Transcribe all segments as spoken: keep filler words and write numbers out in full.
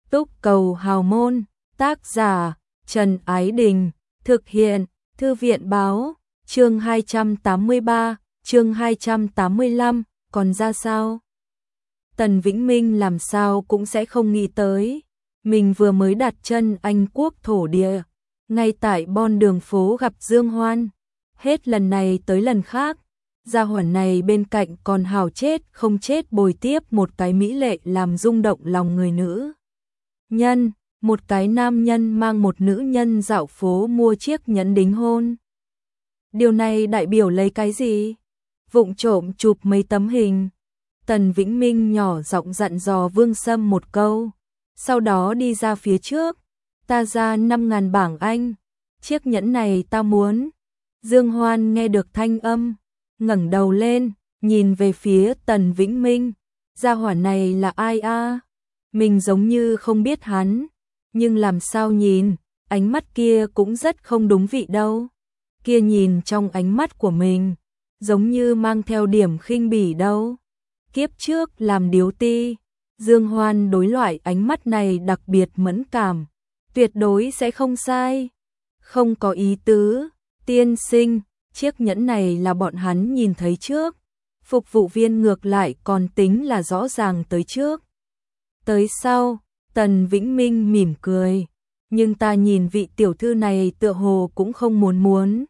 Túc Cầu Hào Môn, tác giả Trần Ái Đình, thực hiện Thư viện Báo, chương hai trăm tám mươi ba, chương hai trăm tám mươi lăm, còn ra sao? Tần Vĩnh Minh làm sao cũng sẽ không nghĩ tới, mình vừa mới đặt chân Anh quốc thổ địa, ngay tại Bon đường phố gặp Dương Hoan, hết lần này tới lần khác, gia hỏa này bên cạnh còn hào chết không chết bồi tiếp một cái mỹ lệ làm rung động lòng người nữ nhân, một cái nam nhân mang một nữ nhân dạo phố mua chiếc nhẫn đính hôn. Điều này đại biểu lấy cái gì? Vụng trộm chụp mấy tấm hình. Tần Vĩnh Minh nhỏ giọng dặn dò Vương Sâm một câu, sau đó đi ra phía trước, ta ra năm ngàn bảng Anh, chiếc nhẫn này ta muốn. Dương Hoan nghe được thanh âm, ngẩng đầu lên, nhìn về phía Tần Vĩnh Minh, gia hỏa này là ai a? Mình giống như không biết hắn, nhưng làm sao nhìn, ánh mắt kia cũng rất không đúng vị đâu. Kia nhìn trong ánh mắt của mình, giống như mang theo điểm khinh bỉ đâu. Kiếp trước làm điếu ti, Dương Hoan đối loại ánh mắt này đặc biệt mẫn cảm, tuyệt đối sẽ không sai. Không có ý tứ, tiên sinh, chiếc nhẫn này là bọn hắn nhìn thấy trước. Phục vụ viên ngược lại còn tính là rõ ràng tới trước. Tới sau, Tần Vĩnh Minh mỉm cười, nhưng ta nhìn vị tiểu thư này tựa hồ cũng không muốn muốn.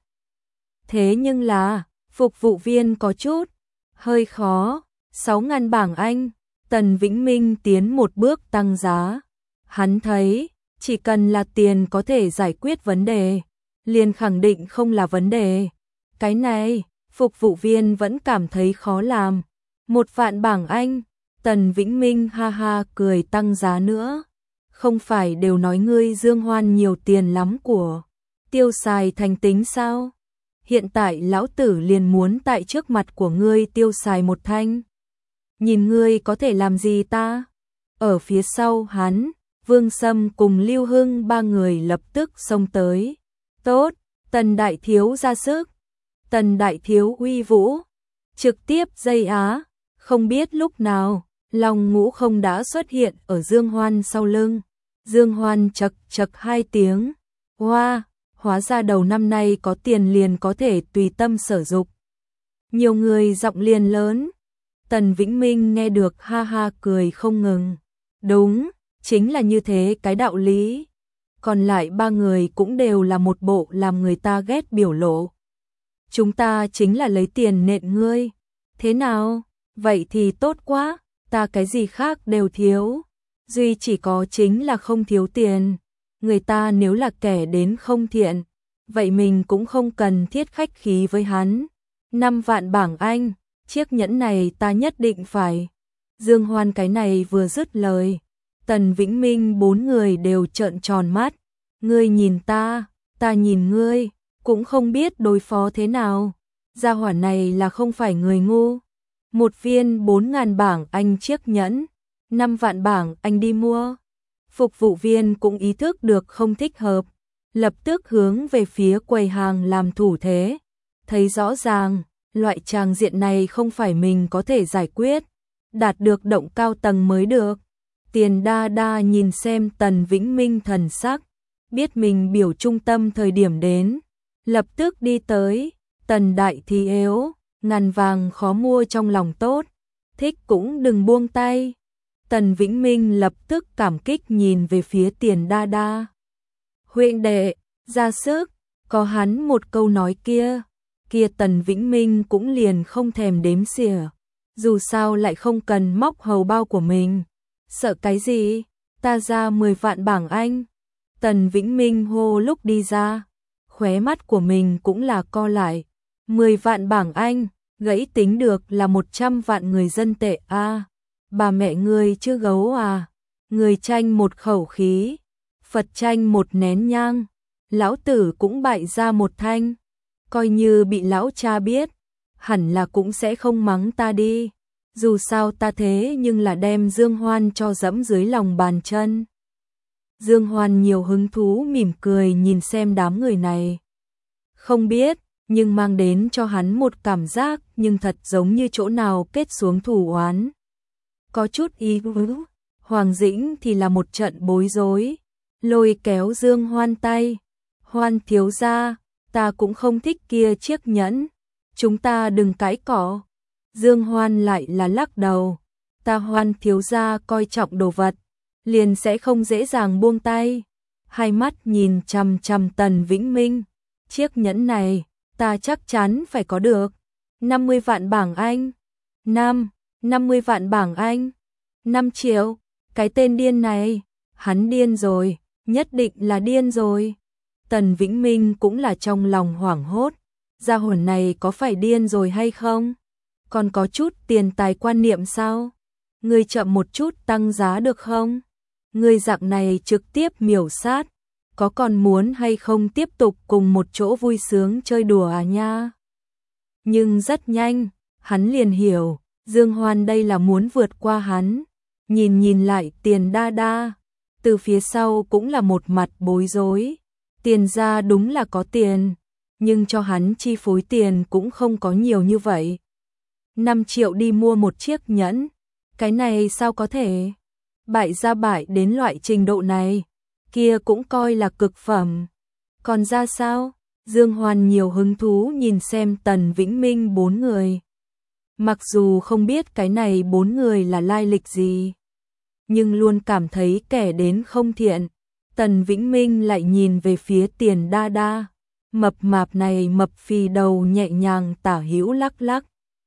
Thế nhưng là, phục vụ viên có chút, hơi khó, sáu ngàn bảng Anh, Tần Vĩnh Minh tiến một bước tăng giá. Hắn thấy, chỉ cần là tiền có thể giải quyết vấn đề, liền khẳng định không là vấn đề. Cái này, phục vụ viên vẫn cảm thấy khó làm. Một vạn bảng Anh, Tần Vĩnh Minh ha ha cười tăng giá nữa. Không phải đều nói ngươi Dương Hoan nhiều tiền lắm của, tiêu xài thành tính sao? Hiện tại lão tử liền muốn tại trước mặt của ngươi tiêu xài một thanh. Nhìn ngươi có thể làm gì ta? Ở phía sau hắn, Vương Sâm cùng Lưu Hưng ba người lập tức xông tới. Tốt, Tần đại thiếu ra sức. Tần đại thiếu uy vũ, trực tiếp dây á, không biết lúc nào, Long Ngũ Không đã xuất hiện ở Dương Hoan sau lưng. Dương Hoan chật chật hai tiếng, hoa, hóa ra đầu năm nay có tiền liền có thể tùy tâm sở dục. Nhiều người giọng liền lớn, Tần Vĩnh Minh nghe được ha ha cười không ngừng. Đúng, chính là như thế cái đạo lý. Còn lại ba người cũng đều là một bộ làm người ta ghét biểu lộ. Chúng ta chính là lấy tiền nện ngươi. Thế nào? Vậy thì tốt quá, ta cái gì khác đều thiếu. Duy chỉ có chính là không thiếu tiền. Người ta nếu là kẻ đến không thiện, vậy mình cũng không cần thiết khách khí với hắn. Năm vạn bảng Anh, chiếc nhẫn này ta nhất định phải. Dương Hoan cái này vừa dứt lời, Tần Vĩnh Minh bốn người đều trợn tròn mắt. Ngươi nhìn ta, ta nhìn ngươi, cũng không biết đối phó thế nào. Gia hỏa này là không phải người ngu. Một viên bốn ngàn bảng Anh chiếc nhẫn, năm vạn bảng Anh đi mua. Phục vụ viên cũng ý thức được không thích hợp, lập tức hướng về phía quầy hàng làm thủ thế. Thấy rõ ràng, loại tràng diện này không phải mình có thể giải quyết, đạt được động cao tầng mới được. Tiền đa đa nhìn xem Tần Vĩnh Minh thần sắc, biết mình biểu trung tâm thời điểm đến, lập tức đi tới. Tần đại thì yếu, ngàn vàng khó mua trong lòng tốt, thích cũng đừng buông tay. Tần Vĩnh Minh lập tức cảm kích nhìn về phía Tiền đa đa. Huynh đệ, ra sức, có hắn một câu nói kia, kia Tần Vĩnh Minh cũng liền không thèm đếm xỉa. Dù sao lại không cần móc hầu bao của mình. Sợ cái gì, ta ra mười vạn bảng Anh. Tần Vĩnh Minh hô lúc đi ra, khóe mắt của mình cũng là co lại. mười vạn bảng Anh, gãy tính được là một trăm vạn người dân tệ a. À, bà mẹ ngươi chứ gấu à. Người tranh một khẩu khí, Phật tranh một nén nhang, lão tử cũng bại ra một thanh. Coi như bị lão cha biết, hẳn là cũng sẽ không mắng ta đi. Dù sao ta thế nhưng là đem Dương Hoan cho dẫm dưới lòng bàn chân. Dương Hoan nhiều hứng thú mỉm cười nhìn xem đám người này. Không biết, nhưng mang đến cho hắn một cảm giác nhưng thật giống như chỗ nào kết xuống thù oán. Có chút ý vứ. Hoàng Dĩnh thì là một trận bối rối, lôi kéo Dương Hoan tay. Hoan thiếu gia, ta cũng không thích kia chiếc nhẫn, chúng ta đừng cãi cọ. Dương Hoan lại là lắc đầu, ta Hoan thiếu gia coi trọng đồ vật, liền sẽ không dễ dàng buông tay. Hai mắt nhìn chằm chằm Tần Vĩnh Minh, chiếc nhẫn này, ta chắc chắn phải có được. năm mươi vạn bảng Anh. Năm, năm mươi vạn bảng Anh. năm triệu, cái tên điên này, hắn điên rồi, nhất định là điên rồi. Tần Vĩnh Minh cũng là trong lòng hoảng hốt, gia hồn này có phải điên rồi hay không? Còn có chút tiền tài quan niệm sao? Người chậm một chút tăng giá được không? Người dạng này trực tiếp miểu sát, có còn muốn hay không tiếp tục cùng một chỗ vui sướng chơi đùa à nha? Nhưng rất nhanh, hắn liền hiểu, Dương Hoan đây là muốn vượt qua hắn. Nhìn nhìn lại Tiền Đa Đa, từ phía sau cũng là một mặt bối rối. Tiền ra đúng là có tiền, nhưng cho hắn chi phối tiền cũng không có nhiều như vậy. năm triệu đi mua một chiếc nhẫn, cái này sao có thể? Bại ra bại đến loại trình độ này, kia cũng coi là cực phẩm. Còn ra sao? Dương Hoan nhiều hứng thú nhìn xem Tần Vĩnh Minh bốn người. Mặc dù không biết cái này bốn người là lai lịch gì, nhưng luôn cảm thấy kẻ đến không thiện. Tần Vĩnh Minh lại nhìn về phía Tiền Đa Đa, mập mạp này mập phì đầu nhẹ nhàng tả hữu lắc lắc.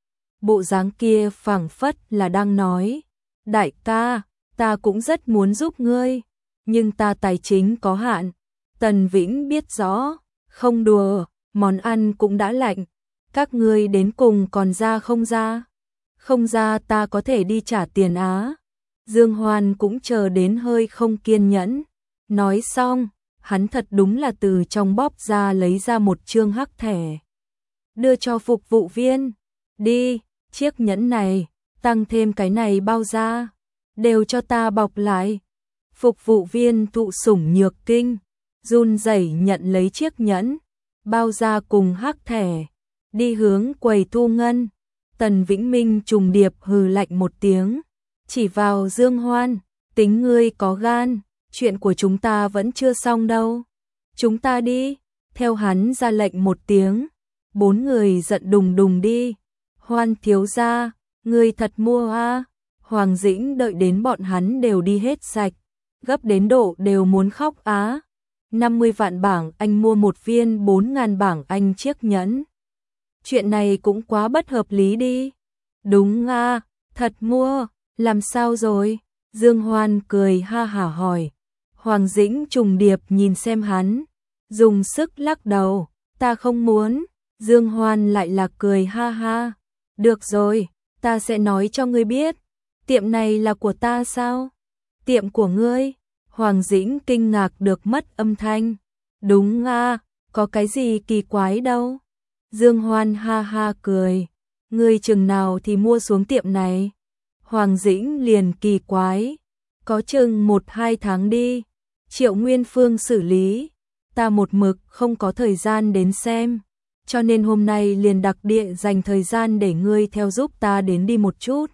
Bộ dáng kia phảng phất là đang nói, đại ca, ta cũng rất muốn giúp ngươi, nhưng ta tài chính có hạn. Tần Vĩnh biết rõ, không đùa, món ăn cũng đã lạnh, các ngươi đến cùng còn ra không ra? Không ra ta có thể đi trả tiền á. Dương Hoan cũng chờ đến hơi không kiên nhẫn. Nói xong, hắn thật đúng là từ trong bóp ra lấy ra một trương hắc thẻ. Đưa cho phục vụ viên. Đi, chiếc nhẫn này, tăng thêm cái này bao ra, đều cho ta bọc lại. Phục vụ viên thụ sủng nhược kinh, run rẩy nhận lấy chiếc nhẫn, bao ra cùng hắc thẻ, đi hướng quầy thu ngân. Tần Vĩnh Minh trùng điệp hừ lạnh một tiếng, chỉ vào Dương Hoan, tính ngươi có gan, chuyện của chúng ta vẫn chưa xong đâu. Chúng ta đi, theo hắn ra lệnh một tiếng, bốn người giận đùng đùng đi. Hoan thiếu gia, ngươi thật mua à? Hoàng Dĩnh đợi đến bọn hắn đều đi hết sạch, gấp đến độ đều muốn khóc á. năm mươi vạn bảng Anh mua một viên bốn ngàn bảng Anh chiếc nhẫn. Chuyện này cũng quá bất hợp lý đi. Đúng à, thật mua, làm sao rồi? Dương Hoan cười ha hả hỏi. Hoàng Dĩnh trùng điệp nhìn xem hắn, dùng sức lắc đầu, ta không muốn. Dương Hoan lại là cười ha ha. Được rồi, ta sẽ nói cho ngươi biết. Tiệm này là của ta sao? Tiệm của ngươi? Hoàng Dĩnh kinh ngạc được mất âm thanh. Đúng à, có cái gì kỳ quái đâu. Dương Hoan ha ha cười. Ngươi chừng nào thì mua xuống tiệm này? Hoàng Dĩnh liền kỳ quái. Có chừng một hai tháng đi. Triệu Nguyên Phương xử lý. Ta một mực không có thời gian đến xem. Cho nên hôm nay liền đặc địa dành thời gian để ngươi theo giúp ta đến đi một chút.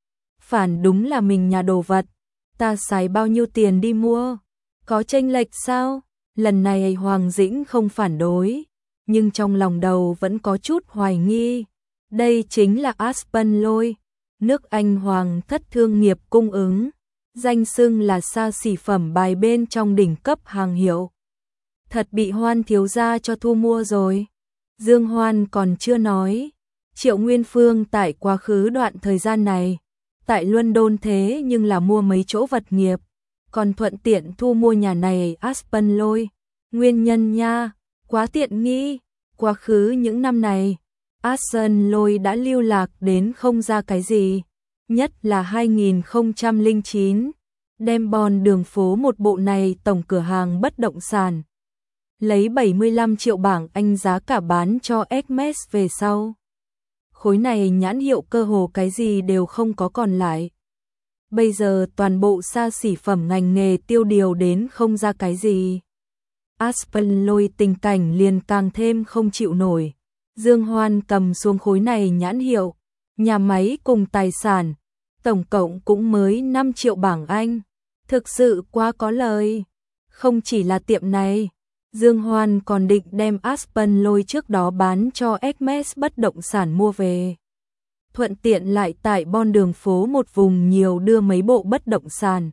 Phản đúng là mình nhà đồ vật. Ta xài bao nhiêu tiền đi mua? Có chênh lệch sao? Lần này Hoàng Dĩnh không phản đối, nhưng trong lòng đầu vẫn có chút hoài nghi. Đây chính là Aspen Lôi, nước Anh Hoàng thất thương nghiệp cung ứng, danh xưng là xa xỉ phẩm bài bên trong đỉnh cấp hàng hiệu. Thật bị Hoan thiếu gia cho thu mua rồi. Dương Hoan còn chưa nói, Triệu Nguyên Phương tại quá khứ đoạn thời gian này, tại London thế nhưng là mua mấy chỗ vật nghiệp, còn thuận tiện thu mua nhà này Aspen Lôi. Nguyên nhân nha, quá tiện nghi. Quá khứ những năm này, Aspen Lôi đã lưu lạc đến không ra cái gì, nhất là hai nghìn không trăm lẻ chín, đem bòn đường phố một bộ này tổng cửa hàng bất động sản. Lấy bảy mươi lăm triệu bảng Anh giá cả bán cho Hermes về sau. Khối này nhãn hiệu cơ hồ cái gì đều không có còn lại. Bây giờ toàn bộ xa xỉ phẩm ngành nghề tiêu điều đến không ra cái gì. Aspen Lôi tình cảnh liền càng thêm không chịu nổi. Dương Hoan cầm xuống khối này nhãn hiệu, nhà máy cùng tài sản, tổng cộng cũng mới năm triệu bảng Anh, thực sự quá có lời. Không chỉ là tiệm này, Dương Hoan còn định đem Aspen lôi trước đó bán cho Hermes bất động sản mua về. Thuận tiện lại tại bon đường phố một vùng nhiều đưa mấy bộ bất động sản.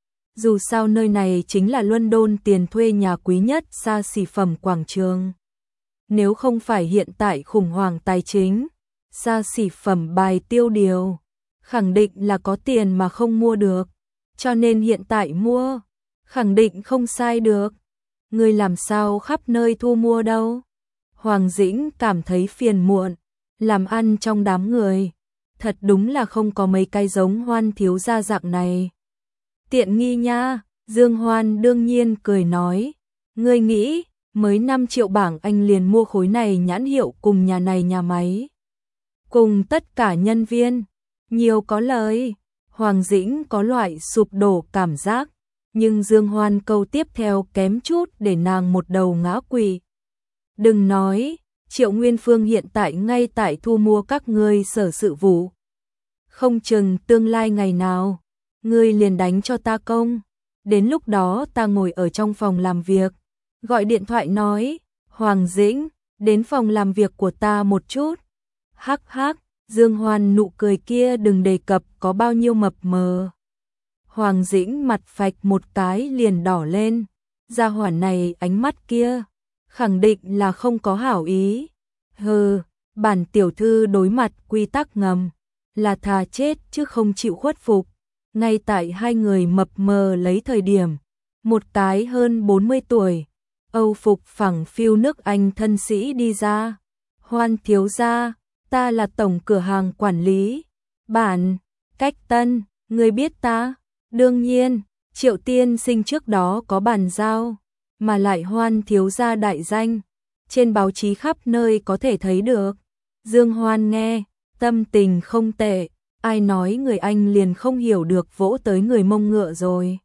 Dù sao nơi này chính là London tiền thuê nhà quý nhất xa xỉ phẩm quảng trường. Nếu không phải hiện tại khủng hoảng tài chính, xa xỉ phẩm bài tiêu điều, khẳng định là có tiền mà không mua được. Cho nên hiện tại mua, khẳng định không sai được. Người làm sao khắp nơi thu mua đâu. Hoàng Dĩnh cảm thấy phiền muộn, làm ăn trong đám người. Thật đúng là không có mấy cái giống Hoan thiếu gia dạng này. Tiện nghi nha, Dương Hoan đương nhiên cười nói. Ngươi nghĩ, mới năm triệu bảng Anh liền mua khối này nhãn hiệu cùng nhà này nhà máy. Cùng tất cả nhân viên, nhiều có lời. Hoàng Dĩnh có loại sụp đổ cảm giác, nhưng Dương Hoan câu tiếp theo kém chút để nàng một đầu ngã quỵ. Đừng nói, Triệu Nguyên Phương hiện tại ngay tại thu mua các ngươi sở sự vụ. Không chừng tương lai ngày nào, ngươi liền đánh cho ta công. Đến lúc đó ta ngồi ở trong phòng làm việc, gọi điện thoại nói, Hoàng Dĩnh, đến phòng làm việc của ta một chút. Hắc hắc, Dương Hoan nụ cười kia đừng đề cập có bao nhiêu mập mờ. Hoàng Dĩnh mặt phạch một cái liền đỏ lên, gia hỏa này ánh mắt kia, khẳng định là không có hảo ý. Hừ, bản tiểu thư đối mặt quy tắc ngầm, là thà chết chứ không chịu khuất phục. Ngay tại hai người mập mờ lấy thời điểm, một cái hơn bốn mươi tuổi, Âu phục phẳng phiu nước Anh thân sĩ đi ra. Hoan thiếu gia, ta là tổng cửa hàng quản lý. Bản, Cách Tân, ngươi biết ta? Đương nhiên, Triệu tiên sinh trước đó có bàn giao, mà lại Hoan thiếu gia đại danh, trên báo chí khắp nơi có thể thấy được. Dương Hoan nghe, tâm tình không tệ, ai nói người Anh liền không hiểu được vỗ tới người Mông ngựa rồi.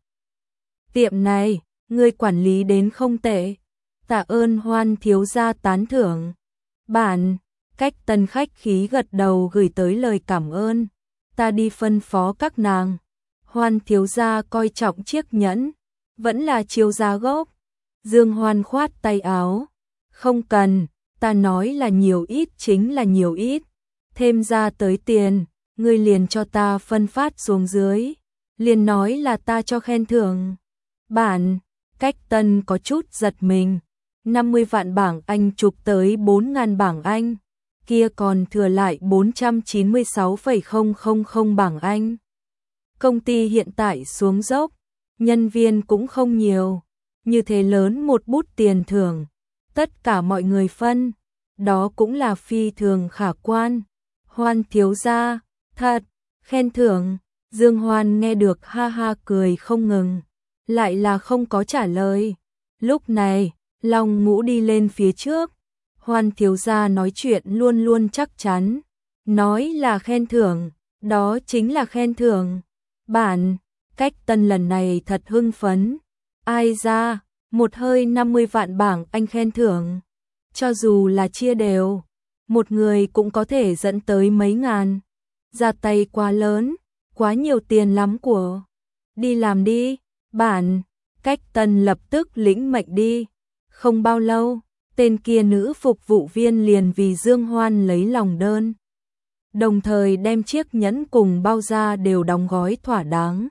Tiệm này, người quản lý đến không tệ, tạ ơn Hoan thiếu gia tán thưởng. Bản, Cách Tân khách khí gật đầu gửi tới lời cảm ơn, ta đi phân phó các nàng. Hoan thiếu gia coi trọng chiếc nhẫn, vẫn là chiếu giá gốc. Dương Hoan khoát tay áo, không cần, ta nói là nhiều ít chính là nhiều ít, thêm ra tới tiền, ngươi liền cho ta phân phát xuống dưới, liền nói là ta cho khen thưởng. Bản, Cách Tân có chút giật mình, năm mươi vạn bảng Anh chụp tới bốn ngàn bảng Anh, kia còn thừa lại bốn trăm chín mươi sáu phẩy không không không bảng Anh. Công ty hiện tại xuống dốc, nhân viên cũng không nhiều, như thế lớn một bút tiền thưởng, tất cả mọi người phân, đó cũng là phi thường khả quan. Hoan thiếu gia, thật, khen thưởng. Dương Hoan nghe được ha ha cười không ngừng, lại là không có trả lời. Lúc này, Long Ngũ đi lên phía trước, Hoan thiếu gia nói chuyện luôn luôn chắc chắn, nói là khen thưởng, đó chính là khen thưởng. Bản, Cách Tân lần này thật hưng phấn, ai ra, một hơi năm mươi vạn bảng Anh khen thưởng, cho dù là chia đều, một người cũng có thể dẫn tới mấy ngàn, ra tay quá lớn, quá nhiều tiền lắm của. Đi làm đi. Bản, Cách Tân lập tức lĩnh mệnh đi. Không bao lâu, tên kia nữ phục vụ viên liền vì Dương Hoan lấy lòng đơn, đồng thời đem chiếc nhẫn cùng bao da đều đóng gói thỏa đáng,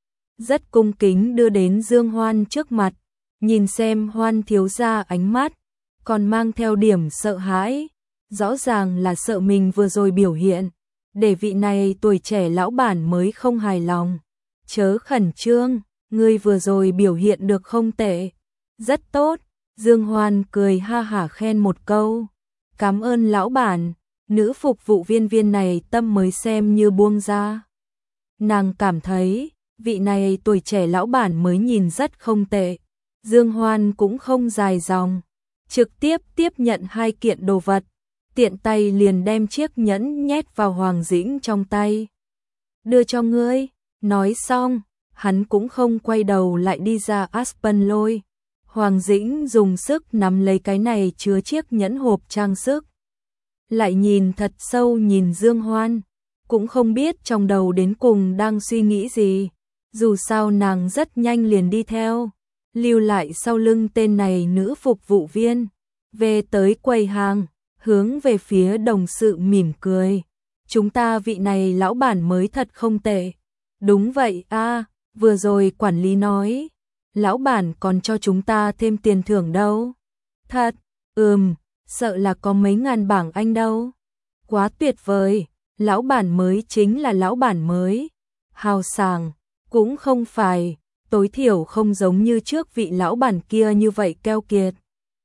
rất cung kính đưa đến Dương Hoan trước mặt. Nhìn xem Hoan thiếu gia ánh mắt, còn mang theo điểm sợ hãi, rõ ràng là sợ mình vừa rồi biểu hiện, để vị này tuổi trẻ lão bản mới không hài lòng. Chớ khẩn trương, ngươi vừa rồi biểu hiện được không tệ, rất tốt. Dương Hoan cười ha hả khen một câu, cảm ơn lão bản. Nữ phục vụ viên viên này tâm mới xem như buông ra. Nàng cảm thấy, vị này tuổi trẻ lão bản mới nhìn rất không tệ. Dương Hoan cũng không dài dòng, trực tiếp tiếp nhận hai kiện đồ vật, tiện tay liền đem chiếc nhẫn nhét vào Hoàng Dĩnh trong tay. Đưa cho ngươi. Nói xong, hắn cũng không quay đầu lại đi ra Aspen lôi. Hoàng Dĩnh dùng sức nắm lấy cái này chứa chiếc nhẫn hộp trang sức, lại nhìn thật sâu nhìn Dương Hoan, cũng không biết trong đầu đến cùng đang suy nghĩ gì. Dù sao nàng rất nhanh liền đi theo, lưu lại sau lưng tên này nữ phục vụ viên, về tới quầy hàng, hướng về phía đồng sự mỉm cười. Chúng ta vị này lão bản mới thật không tệ. Đúng vậy a, vừa rồi quản lý nói, lão bản còn cho chúng ta thêm tiền thưởng đâu. Thật, ừm, sợ là có mấy ngàn bảng Anh đâu. Quá tuyệt vời, lão bản mới chính là lão bản mới. Hào sảng, cũng không phải, tối thiểu không giống như trước vị lão bản kia như vậy keo kiệt.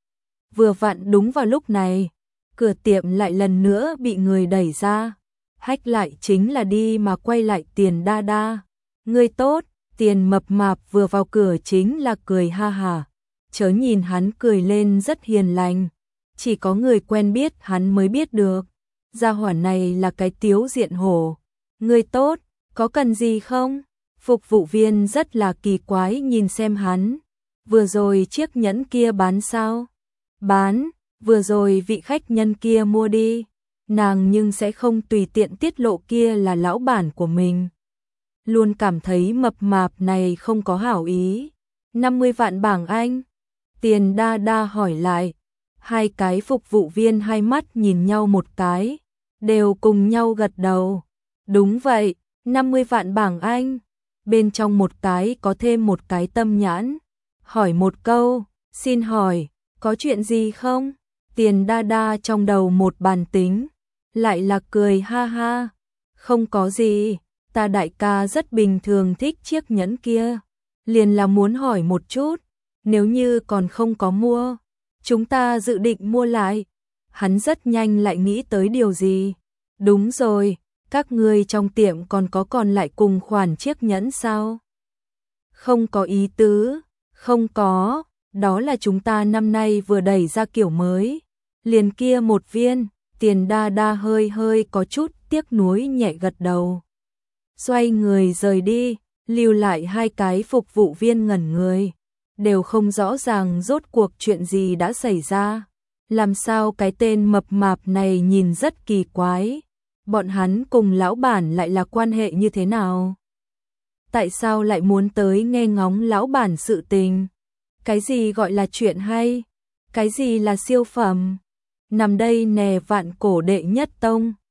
Vừa vặn đúng vào lúc này, cửa tiệm lại lần nữa bị người đẩy ra. Hách lại chính là đi mà quay lại Tiền Đa Đa. Người tốt, Tiền mập mạp vừa vào cửa chính là cười ha hả. Chớ nhìn hắn cười lên rất hiền lành, chỉ có người quen biết hắn mới biết được. Gia hỏa này là cái tiếu diện hổ. Người tốt, có cần gì không? Phục vụ viên rất là kỳ quái nhìn xem hắn. Vừa rồi chiếc nhẫn kia bán sao? Bán, vừa rồi vị khách nhân kia mua đi. Nàng nhưng sẽ không tùy tiện tiết lộ kia là lão bản của mình. Luôn cảm thấy mập mạp này không có hảo ý. năm mươi vạn bảng Anh. Tiền Đa Đa hỏi lại. Hai cái phục vụ viên hai mắt nhìn nhau một cái, đều cùng nhau gật đầu. Đúng vậy, năm mươi vạn bảng Anh. Bên trong một cái có thêm một cái tâm nhãn. Hỏi một câu, xin hỏi, có chuyện gì không? Tiền Đa Đa trong đầu một bàn tính, lại là cười ha ha. Không có gì, ta đại ca rất bình thường thích chiếc nhẫn kia. Liền là muốn hỏi một chút, nếu như còn không có mua, chúng ta dự định mua lại. Hắn rất nhanh lại nghĩ tới điều gì. Đúng rồi, các ngươi trong tiệm còn có còn lại cùng khoản chiếc nhẫn sao? Không có ý tứ, không có, đó là chúng ta năm nay vừa đẩy ra kiểu mới. Liền kia một viên. Tiền Đa Đa hơi hơi có chút tiếc nuối nhẹ gật đầu. Xoay người rời đi, lưu lại hai cái phục vụ viên ngẩn người. Đều không rõ ràng rốt cuộc chuyện gì đã xảy ra. Làm sao cái tên mập mạp này nhìn rất kỳ quái. Bọn hắn cùng lão bản lại là quan hệ như thế nào? Tại sao lại muốn tới nghe ngóng lão bản sự tình? Cái gì gọi là chuyện hay? Cái gì là siêu phẩm? Nằm đây nè vạn cổ đệ nhất tông,